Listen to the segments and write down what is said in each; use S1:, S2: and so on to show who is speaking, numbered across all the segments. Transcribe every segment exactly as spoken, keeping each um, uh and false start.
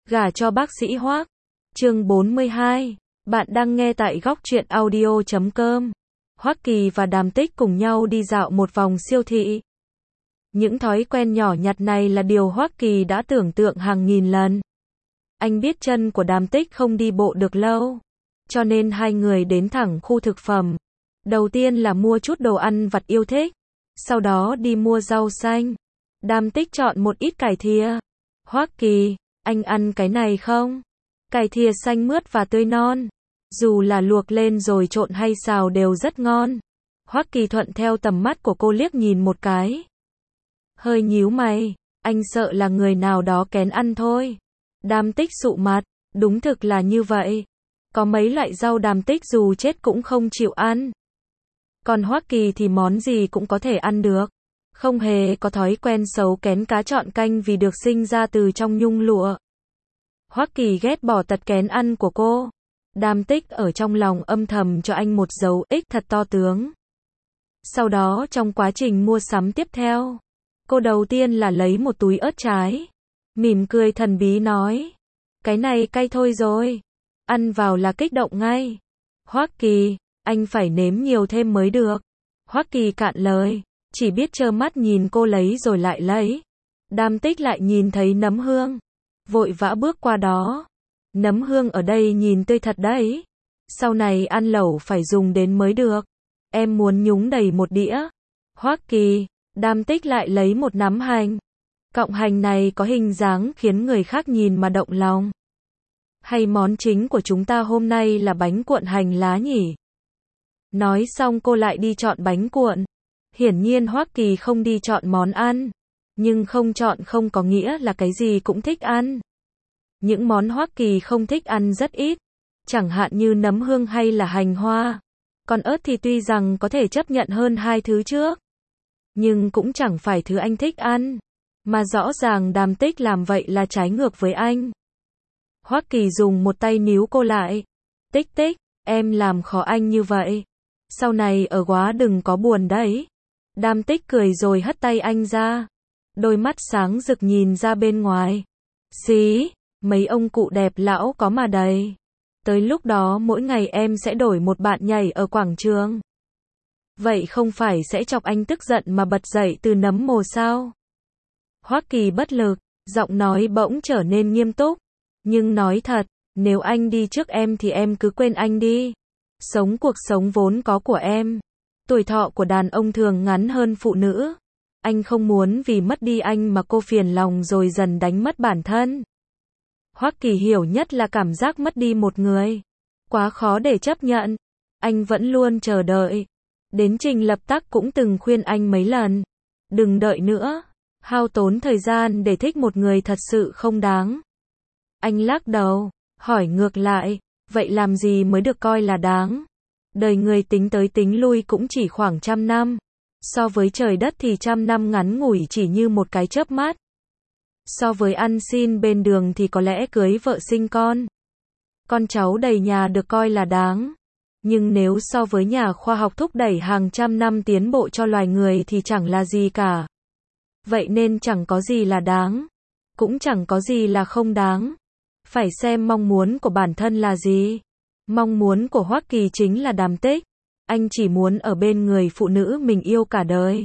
S1: Gả cho bác sĩ Hoắc. Chương bốn mươi hai. Bạn đang nghe tại góc truyện audio chấm com. Hoắc Kỳ và Đàm Tích cùng nhau đi dạo một vòng siêu thị. Những thói quen nhỏ nhặt này là điều Hoắc Kỳ đã tưởng tượng hàng nghìn lần. Anh biết chân của Đàm Tích không đi bộ được lâu, cho nên hai người đến thẳng khu thực phẩm. Đầu tiên là mua chút đồ ăn vặt yêu thích, sau đó đi mua rau xanh. Đàm Tích chọn một ít cải thìa. Hoắc Kỳ, anh ăn cái này không? Cải thìa xanh mướt và tươi non, dù là luộc lên rồi trộn hay xào đều rất ngon. Hoắc Kỳ thuận theo tầm mắt của cô liếc nhìn một cái, hơi nhíu mày, anh sợ là người nào đó kén ăn thôi. Đàm Tích sụ mặt, đúng thực là như vậy. Có mấy loại rau Đàm Tích dù chết cũng không chịu ăn. Còn Hoắc Kỳ thì món gì cũng có thể ăn được, không hề có thói quen xấu kén cá chọn canh vì được sinh ra từ trong nhung lụa. Hoắc Kỳ ghét bỏ tật kén ăn của cô. Đàm Tích ở trong lòng âm thầm cho anh một dấu ích thật to tướng. Sau đó trong quá trình mua sắm tiếp theo, cô đầu tiên là lấy một túi ớt trái, mỉm cười thần bí nói, cái này cay thôi rồi, ăn vào là kích động ngay. Hoắc Kỳ, anh phải nếm nhiều thêm mới được. Hoắc Kỳ cạn lời, chỉ biết trơ mắt nhìn cô lấy rồi lại lấy. Đàm Tích lại nhìn thấy nấm hương, vội vã bước qua đó. Nấm hương ở đây nhìn tươi thật đấy, sau này ăn lẩu phải dùng đến mới được. Em muốn nhúng đầy một đĩa. Hoắc Kỳ, Đàm Tích lại lấy một nắm hành. Cọng hành này có hình dáng khiến người khác nhìn mà động lòng. Hay món chính của chúng ta hôm nay là bánh cuộn hành lá nhỉ? Nói xong cô lại đi chọn bánh cuộn. Hiển nhiên Hoắc Kỳ không đi chọn món ăn, nhưng không chọn không có nghĩa là cái gì cũng thích ăn. Những món Hoắc Kỳ không thích ăn rất ít, chẳng hạn như nấm hương hay là hành hoa. Còn ớt thì tuy rằng có thể chấp nhận hơn hai thứ trước, nhưng cũng chẳng phải thứ anh thích ăn. Mà rõ ràng Đàm Tích làm vậy là trái ngược với anh. Hoắc Kỳ dùng một tay níu cô lại. Tích Tích, em làm khó anh như vậy, sau này ở quá đừng có buồn đấy. Đàm Tích cười rồi hất tay anh ra. Đôi mắt sáng rực nhìn ra bên ngoài. Xí, mấy ông cụ đẹp lão có mà đầy. Tới lúc đó mỗi ngày em sẽ đổi một bạn nhảy ở quảng trường. Vậy không phải sẽ chọc anh tức giận mà bật dậy từ nấm mồ sao? Hoắc Kỳ bất lực, giọng nói bỗng trở nên nghiêm túc. Nhưng nói thật, nếu anh đi trước em thì em cứ quên anh đi. Sống cuộc sống vốn có của em. Tuổi thọ của đàn ông thường ngắn hơn phụ nữ. Anh không muốn vì mất đi anh mà cô phiền lòng rồi dần đánh mất bản thân. Hoắc Kỳ hiểu nhất là cảm giác mất đi một người. Quá khó để chấp nhận. Anh vẫn luôn chờ đợi. Đến Trình Lập Tắc cũng từng khuyên anh mấy lần. Đừng đợi nữa. Hao tốn thời gian để thích một người thật sự không đáng. Anh lắc đầu, hỏi ngược lại, vậy làm gì mới được coi là đáng? Đời người tính tới tính lui cũng chỉ khoảng trăm năm. So với trời đất thì trăm năm ngắn ngủi chỉ như một cái chớp mắt. So với ăn xin bên đường thì có lẽ cưới vợ sinh con, con cháu đầy nhà được coi là đáng. Nhưng nếu so với nhà khoa học thúc đẩy hàng trăm năm tiến bộ cho loài người thì chẳng là gì cả. Vậy nên chẳng có gì là đáng, cũng chẳng có gì là không đáng. Phải xem mong muốn của bản thân là gì. Mong muốn của Hoắc Kỳ chính là Đàm Tích. Anh chỉ muốn ở bên người phụ nữ mình yêu cả đời.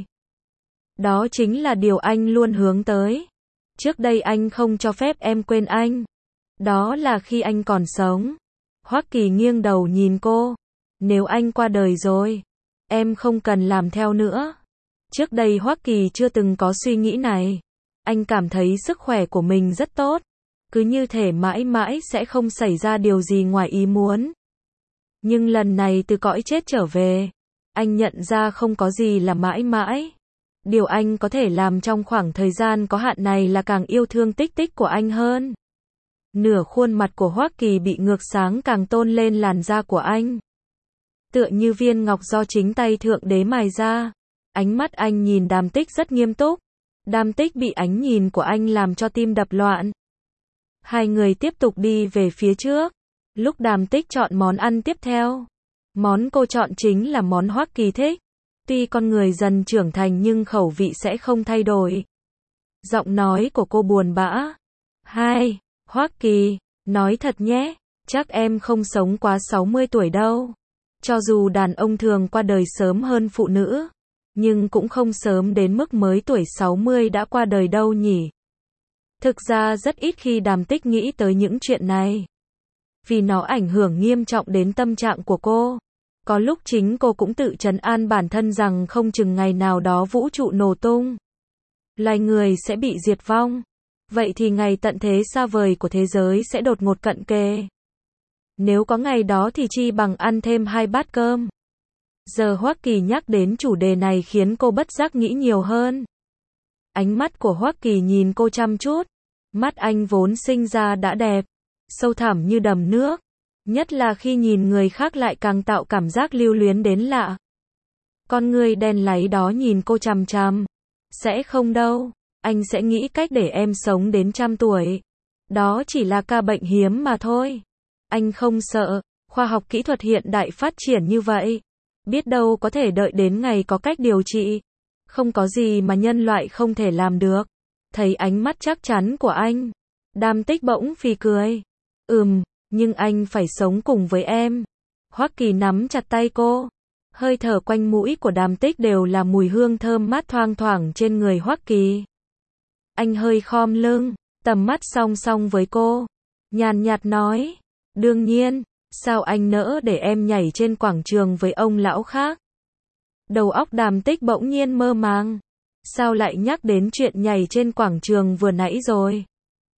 S1: Đó chính là điều anh luôn hướng tới. Trước đây anh không cho phép em quên anh. Đó là khi anh còn sống. Hoắc Kỳ nghiêng đầu nhìn cô. Nếu anh qua đời rồi, em không cần làm theo nữa. Trước đây Hoắc Kỳ chưa từng có suy nghĩ này. Anh cảm thấy sức khỏe của mình rất tốt. Cứ như thể mãi mãi sẽ không xảy ra điều gì ngoài ý muốn. Nhưng lần này từ cõi chết trở về, anh nhận ra không có gì là mãi mãi. Điều anh có thể làm trong khoảng thời gian có hạn này là càng yêu thương Tích Tích của anh hơn. Nửa khuôn mặt của Hoắc Kỳ bị ngược sáng càng tôn lên làn da của anh. Tựa như viên ngọc do chính tay Thượng Đế mài ra. Ánh mắt anh nhìn Đàm Tích rất nghiêm túc. Đàm Tích bị ánh nhìn của anh làm cho tim đập loạn. Hai người tiếp tục đi về phía trước. Lúc Đàm Tích chọn món ăn tiếp theo, món cô chọn chính là món Hoắc Kỳ thích. Tuy con người dần trưởng thành nhưng khẩu vị sẽ không thay đổi. Giọng nói của cô buồn bã. Hai, Hoắc Kỳ, nói thật nhé, chắc em không sống quá sáu mươi tuổi đâu. Cho dù đàn ông thường qua đời sớm hơn phụ nữ, nhưng cũng không sớm đến mức mới tuổi sáu mươi đã qua đời đâu nhỉ. Thực ra rất ít khi Đàm Tích nghĩ tới những chuyện này, vì nó ảnh hưởng nghiêm trọng đến tâm trạng của cô. Có lúc chính cô cũng tự trấn an bản thân rằng không chừng ngày nào đó vũ trụ nổ tung, loài người sẽ bị diệt vong. Vậy thì ngày tận thế xa vời của thế giới sẽ đột ngột cận kề. Nếu có ngày đó thì chi bằng ăn thêm hai bát cơm. Giờ Hoắc Kỳ nhắc đến chủ đề này khiến cô bất giác nghĩ nhiều hơn. Ánh mắt của Hoắc Kỳ nhìn cô chăm chút. Mắt anh vốn sinh ra đã đẹp, sâu thẳm như đầm nước. Nhất là khi nhìn người khác lại càng tạo cảm giác lưu luyến đến lạ. Con người đen láy đó nhìn cô chằm chằm. Sẽ không đâu, anh sẽ nghĩ cách để em sống đến trăm tuổi. Đó chỉ là ca bệnh hiếm mà thôi. Anh không sợ, khoa học kỹ thuật hiện đại phát triển như vậy. Biết đâu có thể đợi đến ngày có cách điều trị. Không có gì mà nhân loại không thể làm được. Thấy ánh mắt chắc chắn của anh, Đàm Tích bỗng phì cười. Ừm, nhưng anh phải sống cùng với em. Hoắc Kỳ nắm chặt tay cô. Hơi thở quanh mũi của Đàm Tích đều là mùi hương thơm mát thoang thoảng trên người Hoắc Kỳ. Anh hơi khom lưng, tầm mắt song song với cô. Nhàn nhạt nói, đương nhiên, sao anh nỡ để em nhảy trên quảng trường với ông lão khác. Đầu óc Đàm Tích bỗng nhiên mơ màng. Sao lại nhắc đến chuyện nhảy trên quảng trường vừa nãy rồi?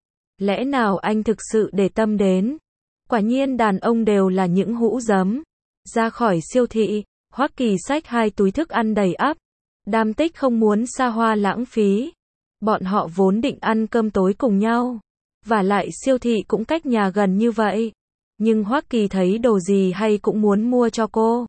S1: Lẽ nào anh thực sự để tâm đến? Quả nhiên đàn ông đều là những hũ giấm. Ra khỏi siêu thị, Hoắc Kỳ xách hai túi thức ăn đầy ắp. Đàm Tích không muốn xa hoa lãng phí. Bọn họ vốn định ăn cơm tối cùng nhau. Và lại siêu thị cũng cách nhà gần như vậy. Nhưng Hoắc Kỳ thấy đồ gì hay cũng muốn mua cho cô.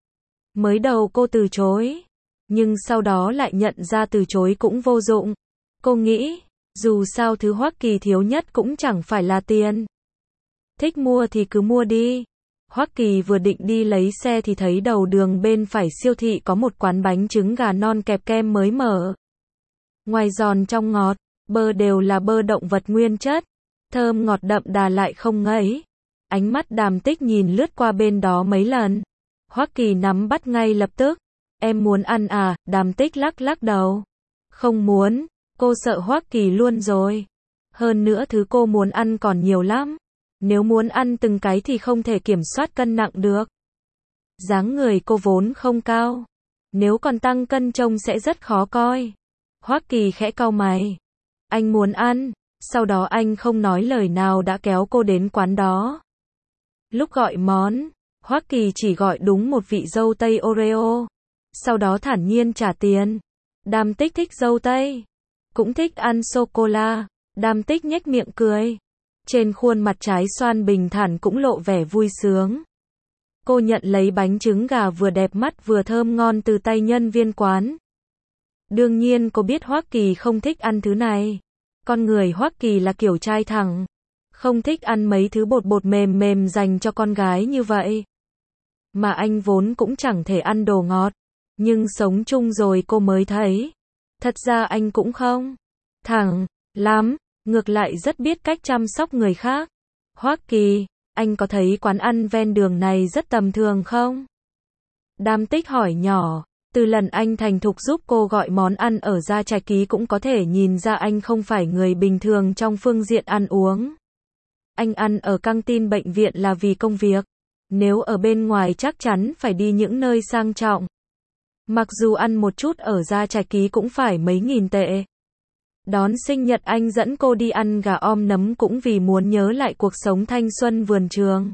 S1: Mới đầu cô từ chối. Nhưng sau đó lại nhận ra từ chối cũng vô dụng. Cô nghĩ, dù sao thứ Hoắc Kỳ thiếu nhất cũng chẳng phải là tiền. Thích mua thì cứ mua đi. Hoắc Kỳ vừa định đi lấy xe thì thấy đầu đường bên phải siêu thị có một quán bánh trứng gà non kẹp kem mới mở. Ngoài giòn trong ngọt, bơ đều là bơ động vật nguyên chất. Thơm ngọt đậm đà lại không ngấy. Ánh mắt Đàm Tích nhìn lướt qua bên đó mấy lần. Hoắc Kỳ nắm bắt ngay lập tức. Em muốn ăn à? Đàm Tích lắc lắc đầu. Không muốn, cô sợ Hoắc Kỳ luôn rồi. Hơn nữa thứ cô muốn ăn còn nhiều lắm. Nếu muốn ăn từng cái thì không thể kiểm soát cân nặng được. Dáng người cô vốn không cao. Nếu còn tăng cân trông sẽ rất khó coi. Hoắc Kỳ khẽ cau mày. Anh muốn ăn. Sau đó anh không nói lời nào đã kéo cô đến quán đó. Lúc gọi món, Hoắc Kỳ chỉ gọi đúng một vị dâu tây Oreo. Sau đó thản nhiên trả tiền. Đàm Tích thích dâu tây, cũng thích ăn sô-cô-la. Đàm Tích nhếch miệng cười. Trên khuôn mặt trái xoan bình thản cũng lộ vẻ vui sướng. Cô nhận lấy bánh trứng gà vừa đẹp mắt vừa thơm ngon từ tay nhân viên quán. Đương nhiên cô biết Hoắc Kỳ không thích ăn thứ này. Con người Hoắc Kỳ là kiểu trai thẳng, không thích ăn mấy thứ bột bột mềm mềm dành cho con gái như vậy. Mà anh vốn cũng chẳng thể ăn đồ ngọt. Nhưng sống chung rồi cô mới thấy. Thật ra anh cũng không thẳng lắm, ngược lại rất biết cách chăm sóc người khác. Hoắc Kỳ, anh có thấy quán ăn ven đường này rất tầm thường không? Đàm Tích hỏi nhỏ. Từ lần anh thành thục giúp cô gọi món ăn ở Gia Trạch Ký cũng có thể nhìn ra anh không phải người bình thường trong phương diện ăn uống. Anh ăn ở căng tin bệnh viện là vì công việc. Nếu ở bên ngoài chắc chắn phải đi những nơi sang trọng. Mặc dù ăn một chút ở Gia Trạch Ký cũng phải mấy nghìn tệ. Đón sinh nhật anh dẫn cô đi ăn gà om nấm cũng vì muốn nhớ lại cuộc sống thanh xuân vườn trường.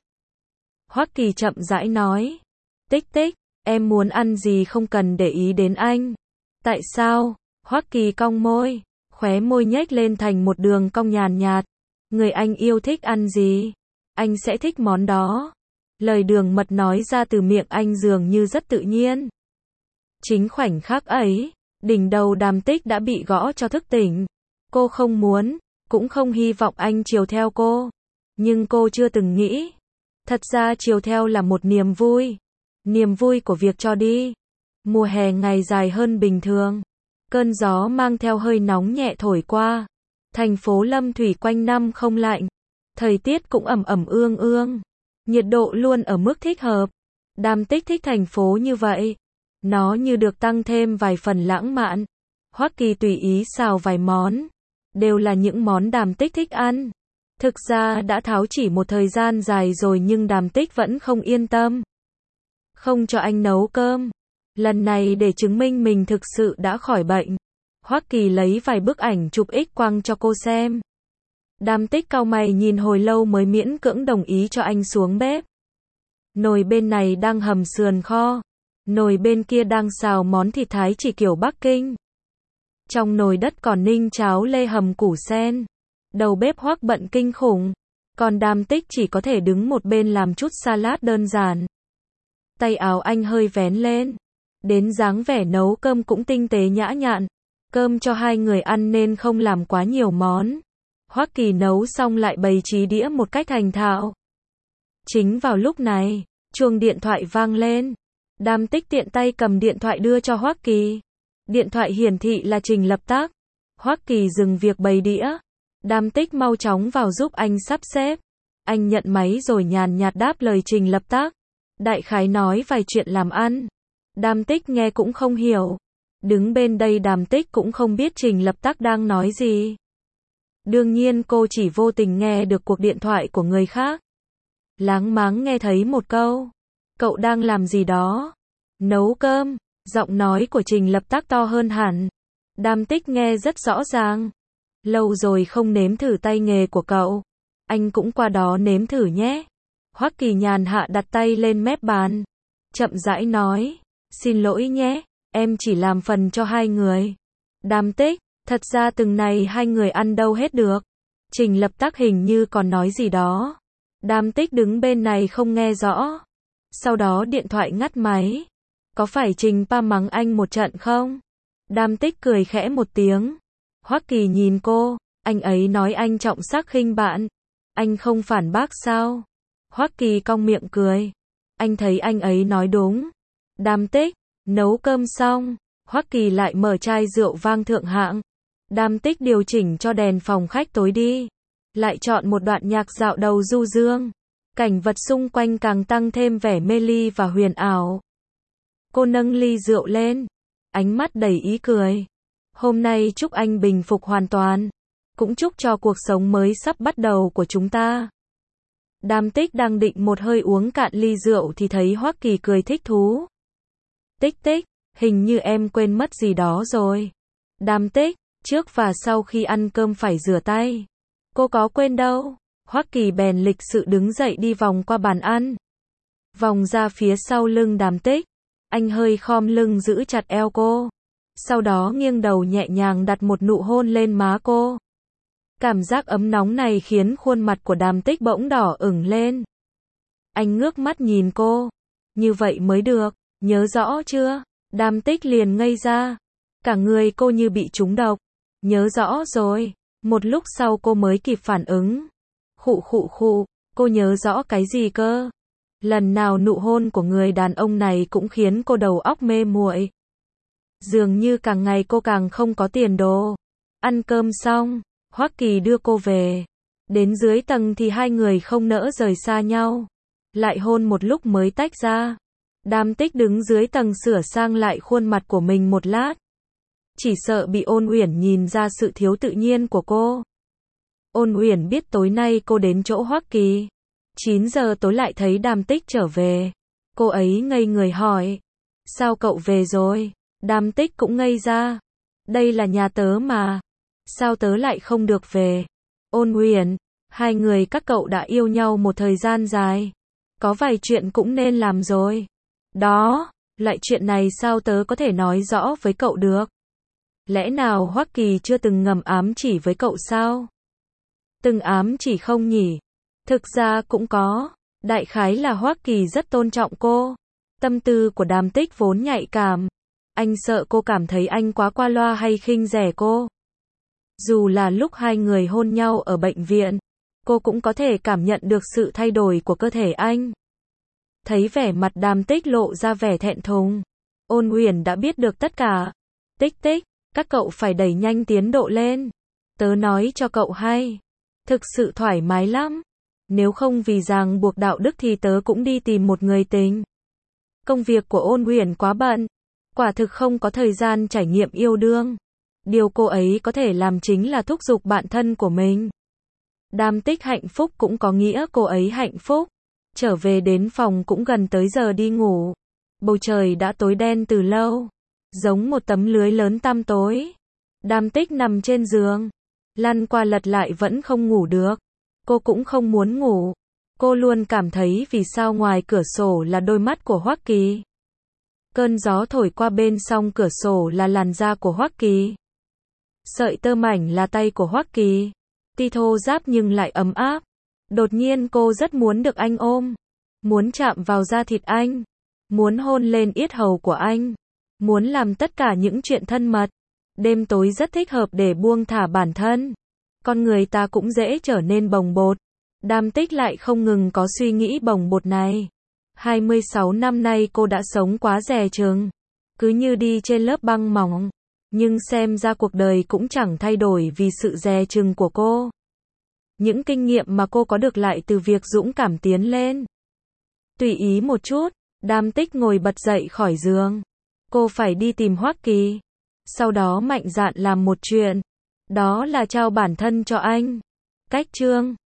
S1: Hoắc Kỳ chậm rãi nói. Tích tích, em muốn ăn gì không cần để ý đến anh. Tại sao? Hoắc Kỳ cong môi, khóe môi nhếch lên thành một đường cong nhàn nhạt. Người anh yêu thích ăn gì? Anh sẽ thích món đó. Lời đường mật nói ra từ miệng anh dường như rất tự nhiên. Chính khoảnh khắc ấy, đỉnh đầu Đàm Tích đã bị gõ cho thức tỉnh. Cô không muốn, cũng không hy vọng anh chiều theo cô. Nhưng cô chưa từng nghĩ. Thật ra chiều theo là một niềm vui. Niềm vui của việc cho đi. Mùa hè ngày dài hơn bình thường. Cơn gió mang theo hơi nóng nhẹ thổi qua. Thành phố Lâm Thủy quanh năm không lạnh. Thời tiết cũng ẩm ẩm ương ương. Nhiệt độ luôn ở mức thích hợp. Đàm Tích thích thành phố như vậy. Nó như được tăng thêm vài phần lãng mạn. Hoắc Kỳ tùy ý xào vài món. Đều là những món Đàm Tích thích ăn. Thực ra đã tháo chỉ một thời gian dài rồi nhưng Đàm Tích vẫn không yên tâm. Không cho anh nấu cơm. Lần này để chứng minh mình thực sự đã khỏi bệnh. Hoắc Kỳ lấy vài bức ảnh chụp X quang cho cô xem. Đàm Tích cau mày nhìn hồi lâu mới miễn cưỡng đồng ý cho anh xuống bếp. Nồi bên này đang hầm sườn kho. Nồi bên kia đang xào món thịt Thái chỉ kiểu Bắc Kinh. Trong nồi đất còn ninh cháo lê hầm củ sen. Đầu bếp Hoắc bận kinh khủng. Còn Đàm Tích chỉ có thể đứng một bên làm chút salad đơn giản. Tay áo anh hơi vén lên. Đến dáng vẻ nấu cơm cũng tinh tế nhã nhặn. Cơm cho hai người ăn nên không làm quá nhiều món. Hoắc Kỳ nấu xong lại bày trí đĩa một cách thành thạo. Chính vào lúc này, chuông điện thoại vang lên. Đàm Tích tiện tay cầm điện thoại đưa cho Hoắc Kỳ. Điện thoại hiển thị là Trình Lập Tác. Hoắc Kỳ dừng việc bày đĩa. Đàm Tích mau chóng vào giúp anh sắp xếp. Anh nhận máy rồi nhàn nhạt đáp lời Trình Lập Tác. Đại khái nói vài chuyện làm ăn. Đàm Tích nghe cũng không hiểu. Đứng bên đây Đàm Tích cũng không biết Trình Lập Tác đang nói gì. Đương nhiên cô chỉ vô tình nghe được cuộc điện thoại của người khác. Láng máng nghe thấy một câu. Cậu đang làm gì đó? Nấu cơm. Giọng nói của Trình Lập Tác to hơn hẳn. Đàm Tích nghe rất rõ ràng. Lâu rồi không nếm thử tay nghề của cậu. Anh cũng qua đó nếm thử nhé. Hoắc Kỳ nhàn hạ đặt tay lên mép bàn. Chậm rãi nói. Xin lỗi nhé, em chỉ làm phần cho hai người. Đàm Tích, thật ra từng này hai người ăn đâu hết được. Trình Lập Tác hình như còn nói gì đó. Đàm Tích đứng bên này không nghe rõ. Sau đó điện thoại ngắt máy. Có phải Trình Pa mắng anh một trận không? Đàm Tích cười khẽ một tiếng. Hoắc Kỳ nhìn cô, anh ấy nói anh trọng sắc khinh bạn. Anh không phản bác sao? Hoắc Kỳ cong miệng cười. Anh thấy anh ấy nói đúng. Đàm Tích, nấu cơm xong, Hoắc Kỳ lại mở chai rượu vang thượng hạng. Đàm Tích điều chỉnh cho đèn phòng khách tối đi. Lại chọn một đoạn nhạc dạo đầu du dương. Cảnh vật xung quanh càng tăng thêm vẻ mê ly và huyền ảo. Cô nâng ly rượu lên. Ánh mắt đầy ý cười. Hôm nay chúc anh bình phục hoàn toàn. Cũng chúc cho cuộc sống mới sắp bắt đầu của chúng ta. Đàm Tích đang định một hơi uống cạn ly rượu thì thấy Hoắc Kỳ cười thích thú. Tích Tích, hình như em quên mất gì đó rồi. Đàm Tích, trước và sau khi ăn cơm phải rửa tay. Cô có quên đâu. Hoắc Kỳ bèn lịch sự đứng dậy đi vòng qua bàn ăn. Vòng ra phía sau lưng Đàm Tích. Anh hơi khom lưng giữ chặt eo cô. Sau đó nghiêng đầu nhẹ nhàng đặt một nụ hôn lên má cô. Cảm giác ấm nóng này khiến khuôn mặt của Đàm Tích bỗng đỏ ửng lên. Anh ngước mắt nhìn cô. Như vậy mới được, nhớ rõ chưa? Đàm Tích liền ngây ra. Cả người cô như bị trúng độc. Nhớ rõ rồi. Một lúc sau cô mới kịp phản ứng. Khụ khụ khụ, cô nhớ rõ cái gì cơ? Lần nào nụ hôn của người đàn ông này cũng khiến cô đầu óc mê muội. Dường như càng ngày cô càng không có tiền đồ. Ăn cơm xong, Hoắc Kỳ đưa cô về. Đến dưới tầng thì hai người không nỡ rời xa nhau. Lại hôn một lúc mới tách ra. Đàm Tích đứng dưới tầng sửa sang lại khuôn mặt của mình một lát. Chỉ sợ bị Ôn Uyển nhìn ra sự thiếu tự nhiên của cô. Ôn Uyển biết tối nay cô đến chỗ Hoắc Kỳ. chín giờ tối lại thấy Đàm Tích trở về. Cô ấy ngây người hỏi. Sao cậu về rồi? Đàm Tích cũng ngây ra. Đây là nhà tớ mà. Sao tớ lại không được về? Ôn Uyển, hai người các cậu đã yêu nhau một thời gian dài. Có vài chuyện cũng nên làm rồi. Đó, loại chuyện này sao tớ có thể nói rõ với cậu được? Lẽ nào Hoắc Kỳ chưa từng ngầm ám chỉ với cậu sao? Từng ám chỉ không nhỉ? Thực ra cũng có. Đại khái là Hoắc Kỳ rất tôn trọng cô. Tâm tư của Đàm Tích vốn nhạy cảm. Anh sợ cô cảm thấy anh quá qua loa hay khinh rẻ cô. Dù là lúc hai người hôn nhau ở bệnh viện, cô cũng có thể cảm nhận được sự thay đổi của cơ thể anh. Thấy vẻ mặt Đàm Tích lộ ra vẻ thẹn thùng. Ôn Uyển đã biết được tất cả. Tích Tích, các cậu phải đẩy nhanh tiến độ lên. Tớ nói cho cậu hay. Thực sự thoải mái lắm. Nếu không vì ràng buộc đạo đức thì tớ cũng đi tìm một người tình. Công việc của Ôn Huyền quá bận, quả thực không có thời gian trải nghiệm yêu đương. Điều cô ấy có thể làm chính là thúc giục bạn thân của mình. Đàm Tích hạnh phúc cũng có nghĩa cô ấy hạnh phúc. Trở về đến phòng cũng gần tới giờ đi ngủ. Bầu trời đã tối đen từ lâu, giống một tấm lưới lớn tăm tối. Đàm Tích nằm trên giường, lăn qua lật lại vẫn không ngủ được. Cô cũng không muốn ngủ. Cô luôn cảm thấy vì sao ngoài cửa sổ là đôi mắt của Hoắc Kỳ. Cơn gió thổi qua bên song cửa sổ là làn da của Hoắc Kỳ. Sợi tơ mảnh là tay của Hoắc Kỳ. Tuy thô ráp nhưng lại ấm áp. Đột nhiên cô rất muốn được anh ôm. Muốn chạm vào da thịt anh. Muốn hôn lên yết hầu của anh. Muốn làm tất cả những chuyện thân mật. Đêm tối rất thích hợp để buông thả bản thân. Con người ta cũng dễ trở nên bồng bột. Đàm Tích lại không ngừng có suy nghĩ bồng bột này. hai mươi sáu năm nay cô đã sống quá dè chừng. Cứ như đi trên lớp băng mỏng. Nhưng xem ra cuộc đời cũng chẳng thay đổi vì sự dè chừng của cô. Những kinh nghiệm mà cô có được lại từ việc dũng cảm tiến lên. Tùy ý một chút, Đàm Tích ngồi bật dậy khỏi giường. Cô phải đi tìm Hoắc Kỳ. Sau đó mạnh dạn làm một chuyện. Đó là trao bản thân cho anh. Cách chương